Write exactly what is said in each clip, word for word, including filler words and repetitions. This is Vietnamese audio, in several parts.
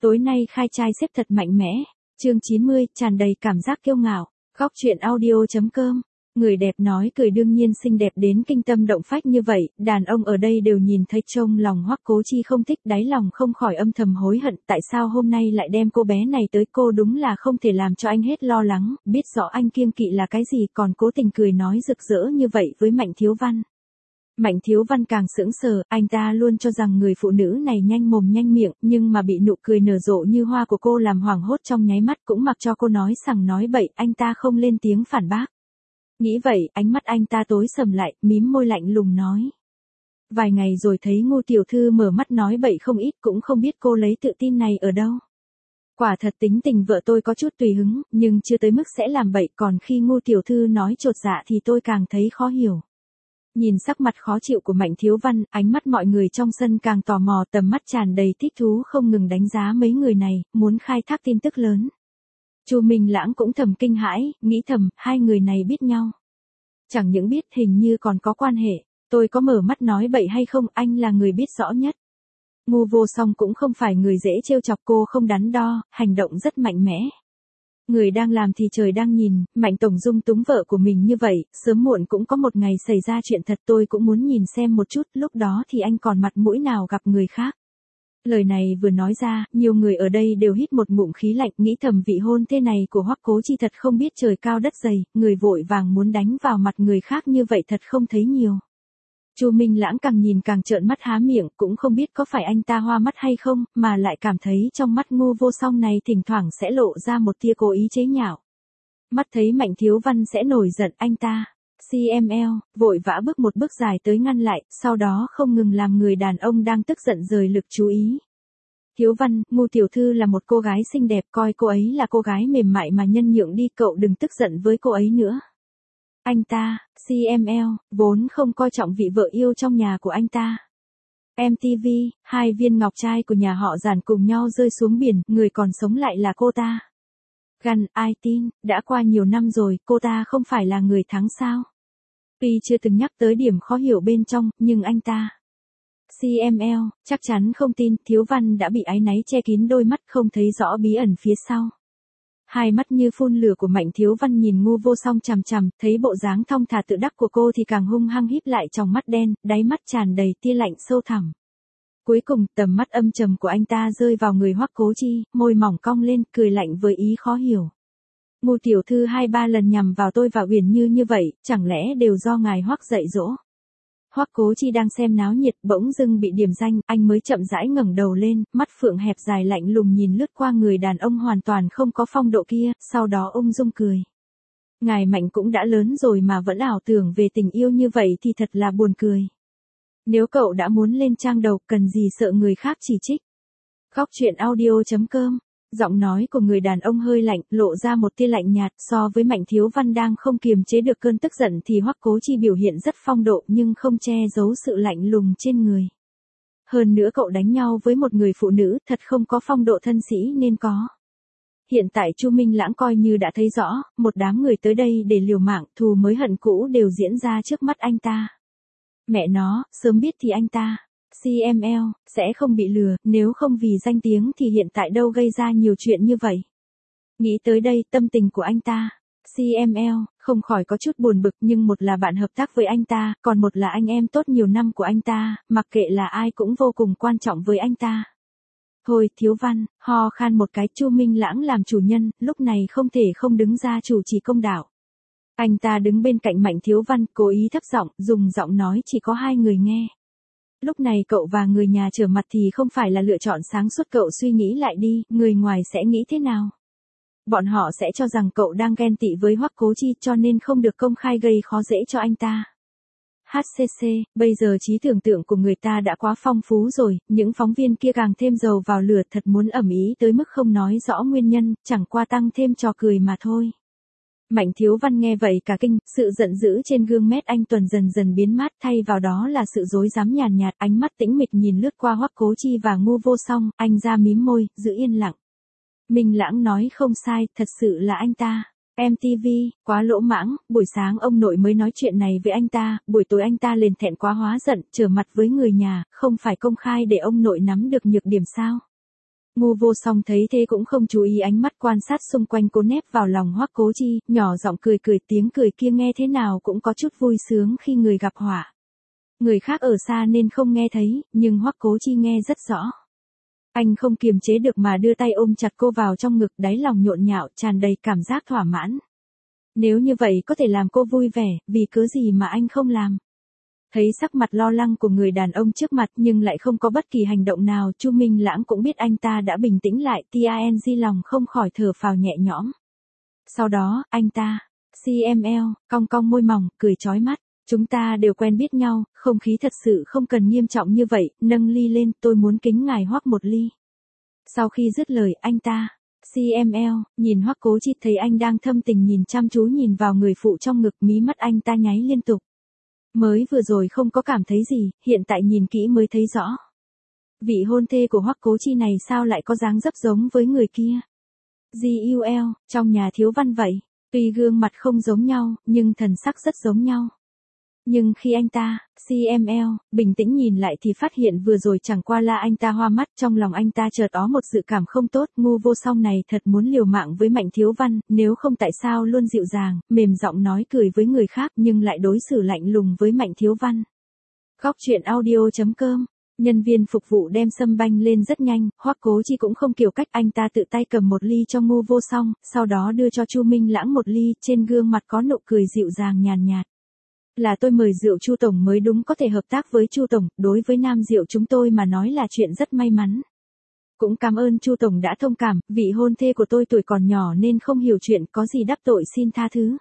Tối nay khai trai xếp thật mạnh mẽ. Chương chín mươi, tràn đầy cảm giác kiêu ngạo. Góc truyện audio.com. Người đẹp nói cười đương nhiên xinh đẹp đến kinh tâm động phách như vậy, đàn ông ở đây đều nhìn thấy trông lòng Hoắc Cố Chi không thích, đáy lòng không khỏi âm thầm hối hận, tại sao hôm nay lại đem cô bé này tới, cô đúng là không thể làm cho anh hết lo lắng, biết rõ anh kiêng kỵ là cái gì còn cố tình cười nói rực rỡ như vậy với Mạnh Thiếu Văn. Mạnh Thiếu Văn càng sững sờ, anh ta luôn cho rằng người phụ nữ này nhanh mồm nhanh miệng, nhưng mà bị nụ cười nở rộ như hoa của cô làm hoảng hốt trong nháy mắt, cũng mặc cho cô nói sằng nói bậy, anh ta không lên tiếng phản bác. Nghĩ vậy, ánh mắt anh ta tối sầm lại, mím môi lạnh lùng nói. Vài ngày rồi thấy Ngô tiểu thư mở mắt nói bậy không ít, cũng không biết cô lấy tự tin này ở đâu. Quả thật tính tình vợ tôi có chút tùy hứng, nhưng chưa tới mức sẽ làm bậy, còn khi Ngô tiểu thư nói chột dạ thì tôi càng thấy khó hiểu. Nhìn sắc mặt khó chịu của Mạnh Thiếu Văn, ánh mắt mọi người trong sân càng tò mò, tầm mắt tràn đầy thích thú không ngừng đánh giá mấy người này, muốn khai thác tin tức lớn. Chu Minh Lãng cũng thầm kinh hãi, nghĩ thầm, hai người này biết nhau. Chẳng những biết, hình như còn có quan hệ, tôi có mở mắt nói bậy hay không, anh là người biết rõ nhất. Ngu Vô Song cũng không phải người dễ trêu chọc, cô không đắn đo, hành động rất mạnh mẽ. Người đang làm thì trời đang nhìn, Mạnh tổng dung túng vợ của mình như vậy, sớm muộn cũng có một ngày xảy ra chuyện thật, tôi cũng muốn nhìn xem một chút, lúc đó thì anh còn mặt mũi nào gặp người khác. Lời này vừa nói ra, nhiều người ở đây đều hít một ngụm khí lạnh, nghĩ thầm vị hôn thê này của Hoắc Cố Chi thật không biết trời cao đất dày, người vội vàng muốn đánh vào mặt người khác như vậy thật không thấy nhiều. Chu Minh Lãng càng nhìn càng trợn mắt há miệng, cũng không biết có phải anh ta hoa mắt hay không, mà lại cảm thấy trong mắt Ngô Vô Song này thỉnh thoảng sẽ lộ ra một tia cố ý chế nhạo. Mắt thấy Mạnh Thiếu Văn sẽ nổi giận, anh ta, xê em lờ, vội vã bước một bước dài tới ngăn lại, sau đó không ngừng làm người đàn ông đang tức giận rời lực chú ý. Thiếu Văn, Ngô tiểu thư là một cô gái xinh đẹp, coi cô ấy là cô gái mềm mại mà nhân nhượng đi, cậu đừng tức giận với cô ấy nữa. Anh ta, xê em lờ, vốn không coi trọng vị vợ yêu trong nhà của anh ta. em tê vê, hai viên ngọc trai của nhà họ Giản cùng nhau rơi xuống biển, người còn sống lại là cô ta. Gan, ai tin, đã qua nhiều năm rồi, cô ta không phải là người thắng sao? Tuy chưa từng nhắc tới điểm khó hiểu bên trong, nhưng anh ta, xê em lờ, chắc chắn không tin. Thiếu Văn đã bị áy náy che kín đôi mắt, không thấy rõ bí ẩn phía sau. Hai mắt như phun lửa của Mạnh Thiếu Văn nhìn Ngô Vô Song chằm chằm, thấy bộ dáng thong thả tự đắc của cô thì càng hung hăng híp lại trong mắt đen, đáy mắt tràn đầy tia lạnh sâu thẳm. Cuối cùng, tầm mắt âm trầm của anh ta rơi vào người Hoắc Cố Chi, môi mỏng cong lên, cười lạnh với ý khó hiểu. Ngô tiểu thư hai ba lần nhằm vào tôi và Uyển Như như vậy, chẳng lẽ đều do ngài Hoắc dạy dỗ? Hoắc Cố Chi đang xem náo nhiệt, bỗng dưng bị điểm danh, anh mới chậm rãi ngẩng đầu lên, mắt phượng hẹp dài lạnh lùng nhìn lướt qua người đàn ông hoàn toàn không có phong độ kia, sau đó ung dung cười. Ngài Mạnh cũng đã lớn rồi mà vẫn ảo tưởng về tình yêu như vậy thì thật là buồn cười. Nếu cậu đã muốn lên trang đầu, cần gì sợ người khác chỉ trích. Góc truyện audio.com. Giọng nói của người đàn ông hơi lạnh, lộ ra một tia lạnh nhạt, so với Mạnh Thiếu Văn đang không kiềm chế được cơn tức giận thì Hoắc Cố Chi biểu hiện rất phong độ nhưng không che giấu sự lạnh lùng trên người. Hơn nữa cậu đánh nhau với một người phụ nữ, thật không có phong độ thân sĩ nên có. Hiện tại Chu Minh Lãng coi như đã thấy rõ, một đám người tới đây để liều mạng, thù mới hận cũ đều diễn ra trước mắt anh ta. Mẹ nó, sớm biết thì anh ta, xê em lờ, sẽ không bị lừa, nếu không vì danh tiếng thì hiện tại đâu gây ra nhiều chuyện như vậy. Nghĩ tới đây, tâm tình của anh ta, xê em lờ, không khỏi có chút buồn bực, nhưng một là bạn hợp tác với anh ta, còn một là anh em tốt nhiều năm của anh ta, mặc kệ là ai cũng vô cùng quan trọng với anh ta. Thôi, Thiếu Văn, ho khan một cái, Chu Minh Lãng làm chủ nhân, lúc này không thể không đứng ra chủ trì công đạo. Anh ta đứng bên cạnh Mạnh Thiếu Văn, cố ý thấp giọng, dùng giọng nói chỉ có hai người nghe. Lúc này cậu và người nhà trở mặt thì không phải là lựa chọn sáng suốt, cậu suy nghĩ lại đi, người ngoài sẽ nghĩ thế nào? Bọn họ sẽ cho rằng cậu đang ghen tị với Hoắc Cố Chi cho nên không được công khai gây khó dễ cho anh ta. hát xê xê, bây giờ trí tưởng tượng của người ta đã quá phong phú rồi, những phóng viên kia càng thêm dầu vào lửa, thật muốn ầm ĩ tới mức không nói rõ nguyên nhân, chẳng qua tăng thêm trò cười mà thôi. Mạnh Thiếu Văn nghe vậy cả kinh, sự giận dữ trên gương mét anh Tuần dần dần biến mất, thay vào đó là sự rối rắm nhàn nhạt, ánh mắt tĩnh mịch nhìn lướt qua Hoắc Cố Chi và Ngô Vô Song, anh ra mím môi, giữ yên lặng. Minh Lãng nói không sai, thật sự là anh ta. em tê vê, quá lỗ mãng, buổi sáng ông nội mới nói chuyện này với anh ta, buổi tối anh ta lên thẹn quá hóa giận, trở mặt với người nhà, không phải công khai để ông nội nắm được nhược điểm sao? Ngu Vô Song thấy thế cũng không chú ý ánh mắt quan sát xung quanh, cố nép vào lòng Hoắc Cố Chi, nhỏ giọng cười cười, tiếng cười kia nghe thế nào cũng có chút vui sướng khi người gặp họa. Người khác ở xa nên không nghe thấy, nhưng Hoắc Cố Chi nghe rất rõ. Anh không kiềm chế được mà đưa tay ôm chặt cô vào trong ngực, đáy lòng nhộn nhạo, tràn đầy cảm giác thỏa mãn. Nếu như vậy có thể làm cô vui vẻ, vì cớ gì mà anh không làm? Thấy sắc mặt lo lắng của người đàn ông trước mặt nhưng lại không có bất kỳ hành động nào, Chu Minh Lãng cũng biết anh ta đã bình tĩnh lại, Ting lòng không khỏi thở phào nhẹ nhõm. Sau đó, anh ta, xê em lờ, cong cong môi mỏng, cười chói mắt. Chúng ta đều quen biết nhau, không khí thật sự không cần nghiêm trọng như vậy, nâng ly lên, tôi muốn kính ngài Hoắc một ly. Sau khi dứt lời, anh ta, xê em lờ, nhìn Hoắc Cố Chi, thấy anh đang thâm tình nhìn chăm chú nhìn vào người phụ trong ngực, mí mắt anh ta nháy liên tục. Mới vừa rồi không có cảm thấy gì, hiện tại nhìn kỹ mới thấy rõ. Vị hôn thê của Hoắc Cố Chi này sao lại có dáng dấp giống với người kia? giê u lờ, trong nhà thiếu văn vậy, tuy gương mặt không giống nhau, nhưng thần sắc rất giống nhau. Nhưng khi anh ta, xê em lờ, bình tĩnh nhìn lại thì phát hiện vừa rồi chẳng qua là anh ta hoa mắt, trong lòng anh ta chợt có một dự cảm không tốt, Ngu Vô Song này thật muốn liều mạng với Mạnh Thiếu Văn, nếu không tại sao luôn dịu dàng, mềm giọng nói cười với người khác nhưng lại đối xử lạnh lùng với Mạnh Thiếu Văn. Góc truyện audio chấm com. Nhân viên phục vụ đem sâm banh lên rất nhanh, Hoắc Cố Chi cũng không kiểu cách, anh ta tự tay cầm một ly cho Ngu Vô Song, sau đó đưa cho Chu Minh Lãng một ly, trên gương mặt có nụ cười dịu dàng nhàn nhạt. Là tôi mời rượu Chu tổng mới đúng, có thể hợp tác với Chu tổng, đối với Nam Diệu chúng tôi mà nói là chuyện rất may mắn. Cũng cảm ơn Chu tổng đã thông cảm, vị hôn thê của tôi tuổi còn nhỏ nên không hiểu chuyện, có gì đắc tội xin tha thứ.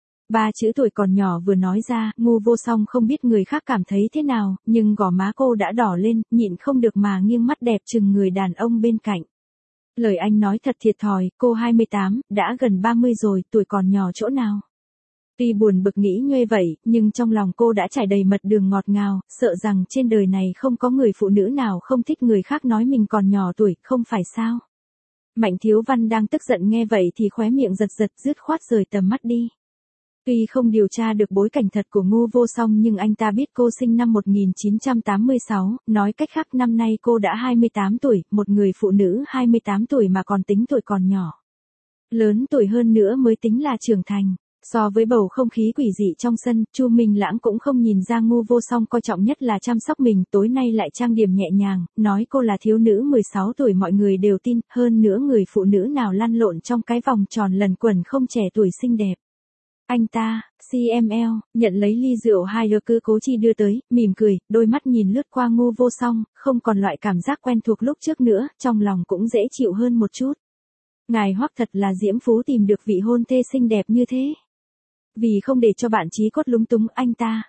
Ba chữ tuổi còn nhỏ vừa nói ra, Ngu Vô Song không biết người khác cảm thấy thế nào, nhưng gò má cô đã đỏ lên, nhịn không được mà nghiêng mắt đẹp chừng người đàn ông bên cạnh. Lời anh nói thật thiệt thòi, cô hai mươi tám, đã gần ba mươi rồi, tuổi còn nhỏ chỗ nào. Tuy buồn bực nghĩ như vậy, nhưng trong lòng cô đã trải đầy mật đường ngọt ngào, sợ rằng trên đời này không có người phụ nữ nào không thích người khác nói mình còn nhỏ tuổi, không phải sao? Mạnh Thiếu Văn đang tức giận nghe vậy thì khóe miệng giật giật, dứt khoát rời tầm mắt đi. Tuy không điều tra được bối cảnh thật của Ngu Vô Song nhưng anh ta biết cô sinh năm một nghìn chín trăm tám mươi sáu, nói cách khác năm nay cô đã hai mươi tám tuổi, một người phụ nữ hai mươi tám tuổi mà còn tính tuổi còn nhỏ. Lớn tuổi hơn nữa mới tính là trưởng thành. So với bầu không khí quỷ dị trong sân, Chu Minh Lãng cũng không nhìn ra Ngu Vô Song coi trọng nhất là chăm sóc mình, tối nay lại trang điểm nhẹ nhàng, nói cô là thiếu nữ mười sáu tuổi mọi người đều tin, hơn nữa người phụ nữ nào lăn lộn trong cái vòng tròn lần quẩn không trẻ tuổi xinh đẹp. Anh ta, xê em lờ, nhận lấy ly rượu hai lơ cứ Cố Chi đưa tới, mỉm cười, đôi mắt nhìn lướt qua Ngu Vô Song, không còn loại cảm giác quen thuộc lúc trước nữa, trong lòng cũng dễ chịu hơn một chút. Ngài Hoắc thật là diễm phú tìm được vị hôn thê xinh đẹp như thế. Vì không để cho bạn chí cốt lúng túng, anh ta,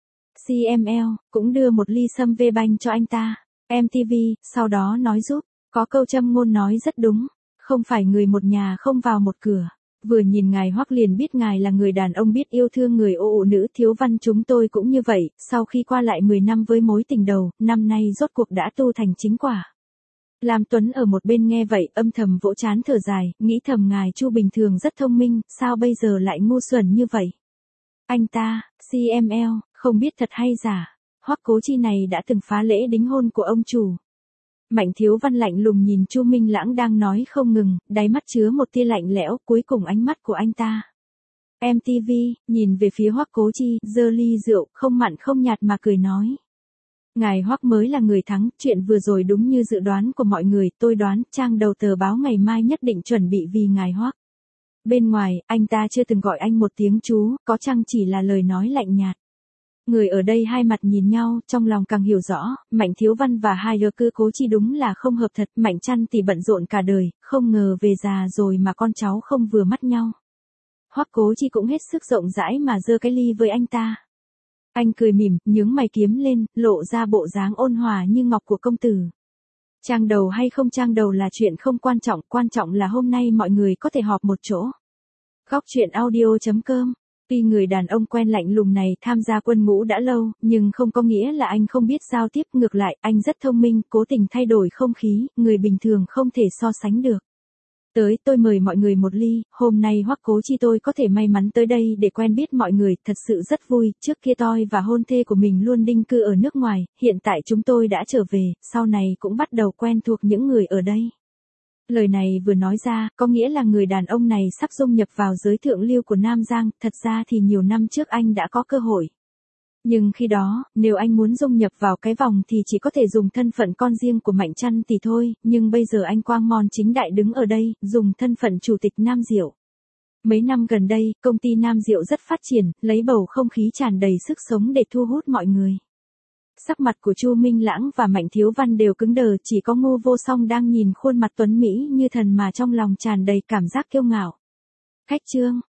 xê em lờ, cũng đưa một ly sâm vê banh cho anh ta. em tê vê, sau đó nói giúp, có câu châm ngôn nói rất đúng, không phải người một nhà không vào một cửa. Vừa nhìn ngài Hoắc liền biết ngài là người đàn ông biết yêu thương người ô ụ nữ. Thiếu Văn chúng tôi cũng như vậy, sau khi qua lại mười năm với mối tình đầu, năm nay rốt cuộc đã tu thành chính quả. Lam Tuấn ở một bên nghe vậy, âm thầm vỗ trán thở dài, nghĩ thầm ngài Chu bình thường rất thông minh, sao bây giờ lại ngu xuẩn như vậy? Anh ta, xê em lờ, không biết thật hay giả, Hoắc Cố Chi này đã từng phá lễ đính hôn của ông chủ. Mạnh Thiếu Văn lạnh lùng nhìn Chu Minh Lãng đang nói không ngừng, đáy mắt chứa một tia lạnh lẽo, cuối cùng ánh mắt của anh ta. em tê vê, nhìn về phía Hoắc Cố Chi, giơ ly rượu, không mặn không nhạt mà cười nói. Ngài Hoắc mới là người thắng, chuyện vừa rồi đúng như dự đoán của mọi người, tôi đoán, trang đầu tờ báo ngày mai nhất định chuẩn bị vì ngài Hoắc. Bên ngoài, anh ta chưa từng gọi anh một tiếng chú, có chăng chỉ là lời nói lạnh nhạt. Người ở đây hai mặt nhìn nhau, trong lòng càng hiểu rõ, Mạnh Thiếu Văn và hai lơ cư Cố Chi đúng là không hợp thật, Mạnh Trăn thì bận rộn cả đời, không ngờ về già rồi mà con cháu không vừa mắt nhau. Hoắc Cố Chi cũng hết sức rộng rãi mà giơ cái ly với anh ta. Anh cười mỉm, nhướng mày kiếm lên, lộ ra bộ dáng ôn hòa như ngọc của công tử. Trang đầu hay không trang đầu là chuyện không quan trọng, quan trọng là hôm nay mọi người có thể họp một chỗ. Góc truyện audio chấm com. Tuy người đàn ông quen lạnh lùng này tham gia quân ngũ đã lâu, nhưng không có nghĩa là anh không biết giao tiếp, ngược lại, anh rất thông minh, cố tình thay đổi không khí, người bình thường không thể so sánh được. Tới, tôi mời mọi người một ly, hôm nay Hoắc Cố Chi tôi có thể may mắn tới đây để quen biết mọi người, thật sự rất vui, trước kia tôi và hôn thê của mình luôn đinh cư ở nước ngoài, hiện tại chúng tôi đã trở về, sau này cũng bắt đầu quen thuộc những người ở đây. Lời này vừa nói ra, có nghĩa là người đàn ông này sắp dung nhập vào giới thượng lưu của Nam Giang, thật ra thì nhiều năm trước anh đã có cơ hội. Nhưng khi đó, nếu anh muốn dung nhập vào cái vòng thì chỉ có thể dùng thân phận con riêng của Mạnh Trăn thì thôi, nhưng bây giờ anh quang mon chính đại đứng ở đây, dùng thân phận chủ tịch Nam Diệu. Mấy năm gần đây, công ty Nam Diệu rất phát triển, lấy bầu không khí tràn đầy sức sống để thu hút mọi người. Sắc mặt của Chu Minh Lãng và Mạnh Thiếu Văn đều cứng đờ, chỉ có Ngô Vô Song đang nhìn khuôn mặt tuấn mỹ như thần mà trong lòng tràn đầy cảm giác kiêu ngạo. Khách Trương,